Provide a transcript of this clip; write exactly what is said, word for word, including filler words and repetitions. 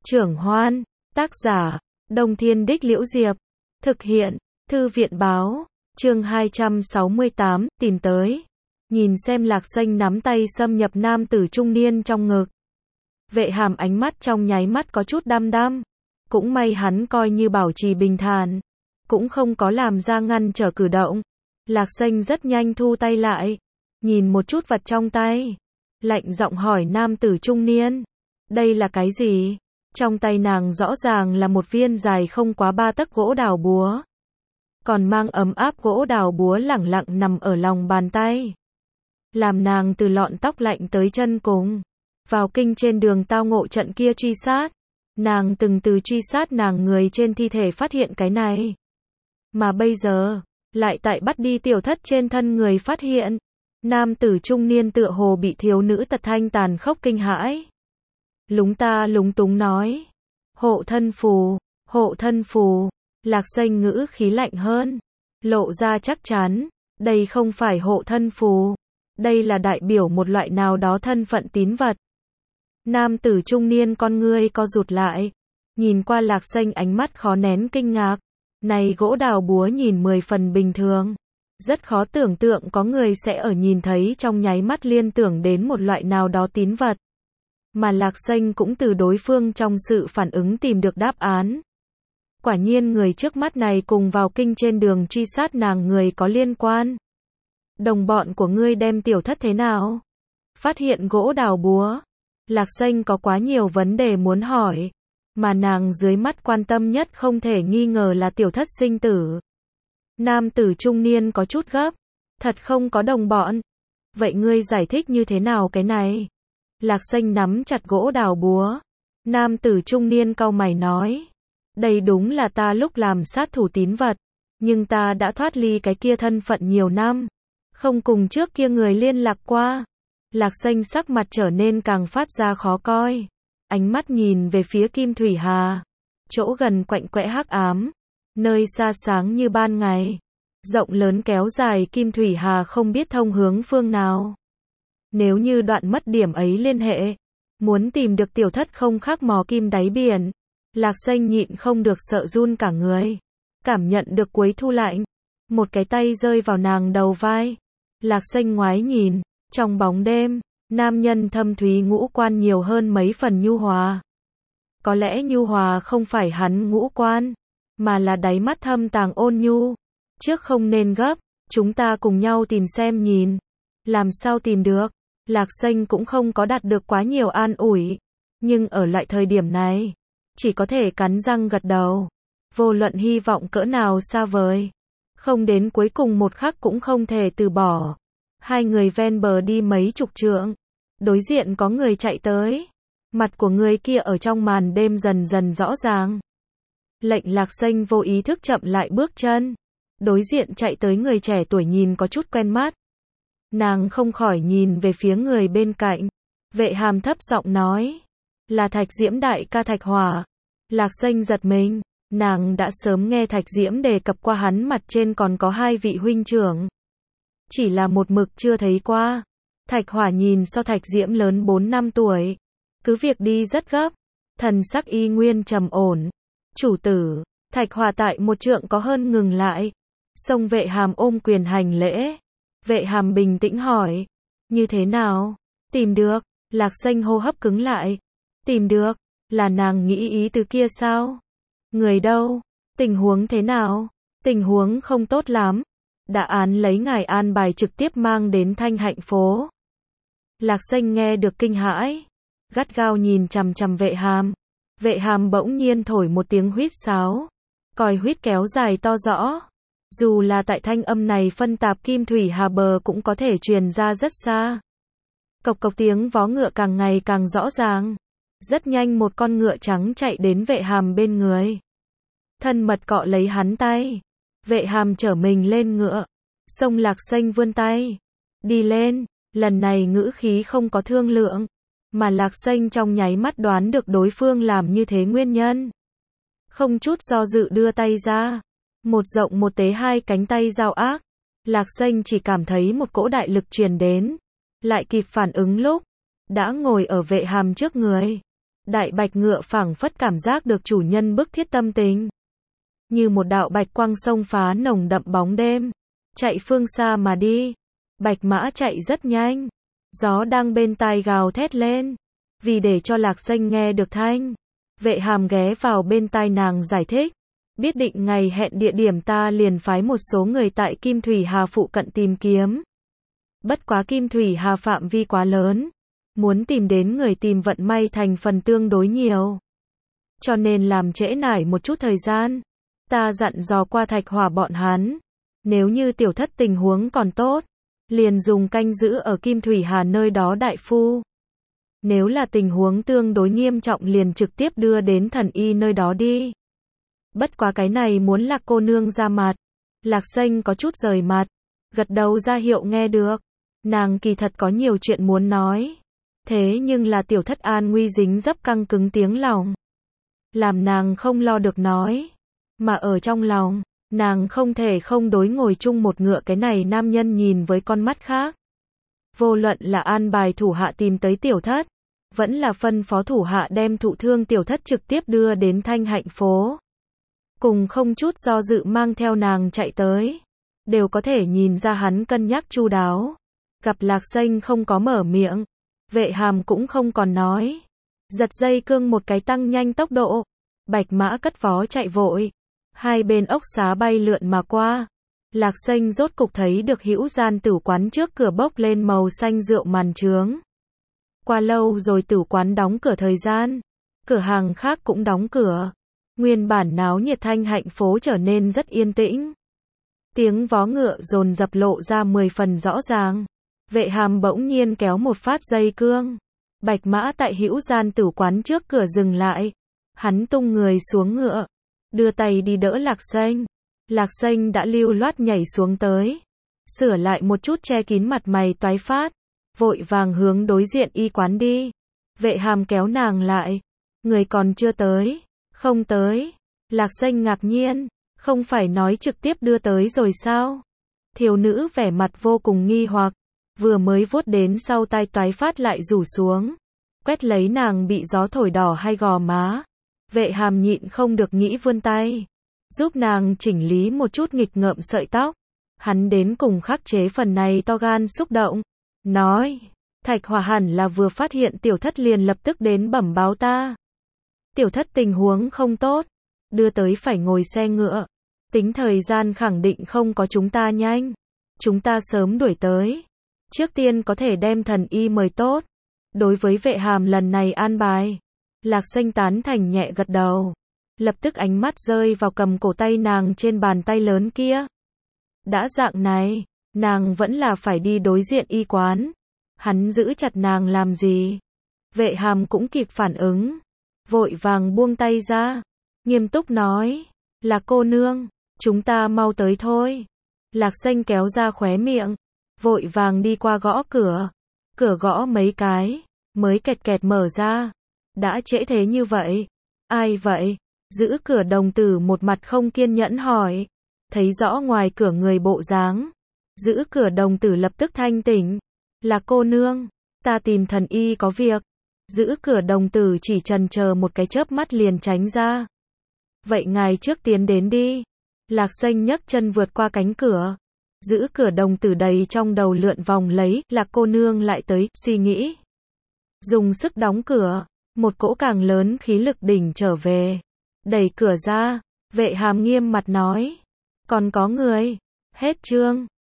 Trưởng Hoan, tác giả, Đông Thiên Đích Liễu Diệp, thực hiện, Thư viện báo, chương hai trăm sáu mươi tám, tìm tới. Nhìn xem Lạc Xanh nắm tay xâm nhập nam tử trung niên trong ngực. Vệ Hàm ánh mắt trong nháy mắt có chút đăm đăm. Cũng may hắn coi như bảo trì bình thản, cũng không có làm ra ngăn trở cử động. Lạc Xanh rất nhanh thu tay lại, nhìn một chút vật trong tay, lạnh giọng hỏi nam tử trung niên, đây là cái gì? Trong tay nàng rõ ràng là một viên dài không quá ba tấc gỗ đào búa, còn mang ấm áp gỗ đào búa lẳng lặng nằm ở lòng bàn tay, làm nàng từ lọn tóc lạnh tới chân cùng. Vào kinh trên đường tao ngộ trận kia truy sát, nàng từng từ truy sát nàng người trên thi thể phát hiện cái này, mà bây giờ lại tại bắt đi tiểu thất trên thân người phát hiện. Nam tử trung niên tựa hồ bị thiếu nữ tật thanh tàn khốc kinh hãi, lúng ta lúng túng nói, hộ thân phù, hộ thân phù. Lạc Xanh ngữ khí lạnh hơn, lộ ra chắc chắn, đây không phải hộ thân phù, đây là đại biểu một loại nào đó thân phận tín vật. Nam tử trung niên con ngươi co rụt lại, nhìn qua Lạc Xanh ánh mắt khó nén kinh ngạc. Này gỗ đào búa nhìn mười phần bình thường, rất khó tưởng tượng có người sẽ ở nhìn thấy trong nháy mắt liên tưởng đến một loại nào đó tín vật. Mà Lạc Xanh cũng từ đối phương trong sự phản ứng tìm được đáp án. Quả nhiên người trước mắt này cùng vào kinh trên đường truy sát nàng người có liên quan. Đồng bọn của ngươi đem tiểu thất thế nào? Phát hiện gỗ đào búa. Lạc Xanh có quá nhiều vấn đề muốn hỏi, mà nàng dưới mắt quan tâm nhất không thể nghi ngờ là tiểu thất sinh tử. Nam tử trung niên có chút gấp, thật không có đồng bọn. Vậy ngươi giải thích như thế nào cái này? Lạc Xanh nắm chặt gỗ đào búa. Nam tử trung niên cau mày nói, đây đúng là ta lúc làm sát thủ tín vật, nhưng ta đã thoát ly cái kia thân phận nhiều năm, không cùng trước kia người liên lạc qua. Lạc Xanh sắc mặt trở nên càng phát ra khó coi, ánh mắt nhìn về phía Kim Thủy Hà, chỗ gần quạnh quẽ hắc ám, nơi xa sáng như ban ngày, rộng lớn kéo dài. Kim Thủy Hà không biết thông hướng phương nào. Nếu như đoạn mất điểm ấy liên hệ, muốn tìm được tiểu thất không khác mò kim đáy biển. Lạc Xanh nhịn không được sợ run cả người, cảm nhận được cuối thu lạnh, một cái tay rơi vào nàng đầu vai. Lạc Xanh ngoái nhìn, trong bóng đêm, nam nhân thâm thúy ngũ quan nhiều hơn mấy phần nhu hòa. Có lẽ nhu hòa không phải hắn ngũ quan, mà là đáy mắt thâm tàng ôn nhu. Trước không nên gấp, chúng ta cùng nhau tìm xem nhìn. Làm sao tìm được? Lạc Xanh cũng không có đạt được quá nhiều an ủi, nhưng ở loại thời điểm này, chỉ có thể cắn răng gật đầu. Vô luận hy vọng cỡ nào xa vời, không đến cuối cùng một khắc cũng không thể từ bỏ. Hai người ven bờ đi mấy chục trượng, đối diện có người chạy tới. Mặt của người kia ở trong màn đêm dần dần rõ ràng. Lệnh Lạc Xanh vô ý thức chậm lại bước chân. Đối diện chạy tới người trẻ tuổi nhìn có chút quen mắt. Nàng không khỏi nhìn về phía người bên cạnh. Vệ Hàm thấp giọng nói, là Thạch Diễm đại ca Thạch Hỏa. Lạc Xanh giật mình, nàng đã sớm nghe Thạch Diễm đề cập qua hắn mặt trên còn có hai vị huynh trưởng, chỉ là một mực chưa thấy qua. Thạch Hỏa nhìn so Thạch Diễm lớn bốn năm tuổi, cứ việc đi rất gấp, thần sắc y nguyên trầm ổn. Chủ tử. Thạch Hỏa tại một trượng có hơn ngừng lại, xông Vệ Hàm ôm quyền hành lễ. Vệ Hàm bình tĩnh hỏi, như thế nào? Tìm được. Lạc Xanh hô hấp cứng lại. Tìm được, là nàng nghĩ ý từ kia sao? Người đâu? Tình huống thế nào? Tình huống không tốt lắm. Đã án lấy ngài an bài trực tiếp mang đến Thanh Hạnh phố. Lạc Xanh nghe được kinh hãi, gắt gao nhìn chằm chằm Vệ Hàm. Vệ Hàm bỗng nhiên thổi một tiếng huýt sáo, còi huýt kéo dài to rõ. Dù là tại thanh âm này phân tạp Kim Thủy Hà bờ cũng có thể truyền ra rất xa. Cộc cộc tiếng vó ngựa càng ngày càng rõ ràng. Rất nhanh một con ngựa trắng chạy đến Vệ Hàm bên người, thân mật cọ lấy hắn tay. Vệ Hàm trở mình lên ngựa, xông Lạc Xanh vươn tay, đi lên. Lần này ngữ khí không có thương lượng, mà Lạc Xanh trong nháy mắt đoán được đối phương làm như thế nguyên nhân. Không chút do dự đưa tay ra, một rộng một tế hai cánh tay giao ác. Lạc Xanh chỉ cảm thấy một cỗ đại lực truyền đến, lại kịp phản ứng lúc đã ngồi ở Vệ Hàm trước người. Đại bạch ngựa phảng phất cảm giác được chủ nhân bức thiết tâm tình. Như một đạo bạch quang xông phá nồng đậm bóng đêm. Chạy phương xa mà đi. Bạch mã chạy rất nhanh. Gió đang bên tai gào thét lên. Vì để cho Lạc Xanh nghe được thanh. Vệ Hàm ghé vào bên tai nàng giải thích. Biết định ngày hẹn địa điểm ta liền phái một số người tại Kim Thủy Hà phụ cận tìm kiếm. Bất quá Kim Thủy Hà phạm vi quá lớn. Muốn tìm đến người tìm vận may thành phần tương đối nhiều. Cho nên làm trễ nải một chút thời gian. Ta dặn dò qua Thạch Hỏa bọn hắn. Nếu như tiểu thất tình huống còn tốt. Liền dùng canh giữ ở Kim Thủy Hà nơi đó đại phu. Nếu là tình huống tương đối nghiêm trọng liền trực tiếp đưa đến thần y nơi đó đi. Bất quá cái này muốn Lạc cô nương ra mặt. Lạc Xanh có chút rời mặt. Gật đầu ra hiệu nghe được. Nàng kỳ thật có nhiều chuyện muốn nói. Thế nhưng là tiểu thất an nguy dính dấp căng cứng tiếng lòng. Làm nàng không lo được nói. Mà ở trong lòng, nàng không thể không đối ngồi chung một ngựa cái này nam nhân nhìn với con mắt khác. Vô luận là an bài thủ hạ tìm tới tiểu thất. Vẫn là phân phó thủ hạ đem thụ thương tiểu thất trực tiếp đưa đến Thanh Hạnh phố. Cùng không chút do dự mang theo nàng chạy tới. Đều có thể nhìn ra hắn cân nhắc chu đáo. Gặp Lạc Xanh không có mở miệng. Vệ Hàm cũng không còn nói. Giật dây cương một cái tăng nhanh tốc độ. Bạch mã cất vó chạy vội. Hai bên ốc xá bay lượn mà qua. Lạc Xanh rốt cục thấy được Hữu Gian tử quán trước cửa bốc lên màu xanh rượu màn trướng. Qua lâu rồi tử quán đóng cửa thời gian. Cửa hàng khác cũng đóng cửa. Nguyên bản náo nhiệt Thanh Hạnh phố trở nên rất yên tĩnh. Tiếng vó ngựa dồn dập lộ ra mười phần rõ ràng. Vệ Hàm bỗng nhiên kéo một phát dây cương. Bạch mã tại Hữu Gian tử quán trước cửa dừng lại. Hắn tung người xuống ngựa. Đưa tay đi đỡ Lạc Xanh. Lạc Xanh đã lưu loát nhảy xuống tới. Sửa lại một chút che kín mặt mày toái phát. Vội vàng hướng đối diện y quán đi. Vệ Hàm kéo nàng lại. Người còn chưa tới. Không tới. Lạc Xanh ngạc nhiên. Không phải nói trực tiếp đưa tới rồi sao? Thiếu nữ vẻ mặt vô cùng nghi hoặc. Vừa mới vuốt đến sau tai toái phát lại rủ xuống. Quét lấy nàng bị gió thổi đỏ hay gò má. Vệ Hàm nhịn không được nghĩ vươn tay. Giúp nàng chỉnh lý một chút nghịch ngợm sợi tóc. Hắn đến cùng khắc chế phần này to gan xúc động. Nói. Thạch Hỏa hẳn là vừa phát hiện tiểu thất liền lập tức đến bẩm báo ta. Tiểu thất tình huống không tốt. Đưa tới phải ngồi xe ngựa. Tính thời gian khẳng định không có chúng ta nhanh. Chúng ta sớm đuổi tới. Trước tiên có thể đem thần y mời tốt. Đối với Vệ Hàm lần này an bài. Lạc Xanh tán thành nhẹ gật đầu. Lập tức ánh mắt rơi vào cầm cổ tay nàng trên bàn tay lớn kia. Đã dạng này, nàng vẫn là phải đi đối diện y quán. Hắn giữ chặt nàng làm gì? Vệ Hàm cũng kịp phản ứng. Vội vàng buông tay ra. Nghiêm túc nói. Là cô nương. Chúng ta mau tới thôi. Lạc Xanh kéo ra khóe miệng. Vội vàng đi qua gõ cửa. Cửa gõ mấy cái. Mới kẹt kẹt mở ra. Đã trễ thế như vậy. Ai vậy? Giữ cửa đồng tử một mặt không kiên nhẫn hỏi. Thấy rõ ngoài cửa người bộ dáng. Giữ cửa đồng tử lập tức thanh tỉnh. Là cô nương. Ta tìm thần y có việc. Giữ cửa đồng tử chỉ chần chờ một cái chớp mắt liền tránh ra. Vậy ngài trước tiến đến đi. Lạc Xanh nhấc chân vượt qua cánh cửa. Giữ cửa đồng tử đầy trong đầu lượn vòng lấy. Lạc cô nương lại tới, suy nghĩ. Dùng sức đóng cửa. Một cỗ càng lớn khí lực đỉnh trở về. Đẩy cửa ra. Vệ Hàm nghiêm mặt nói. Còn có người. Hết chương.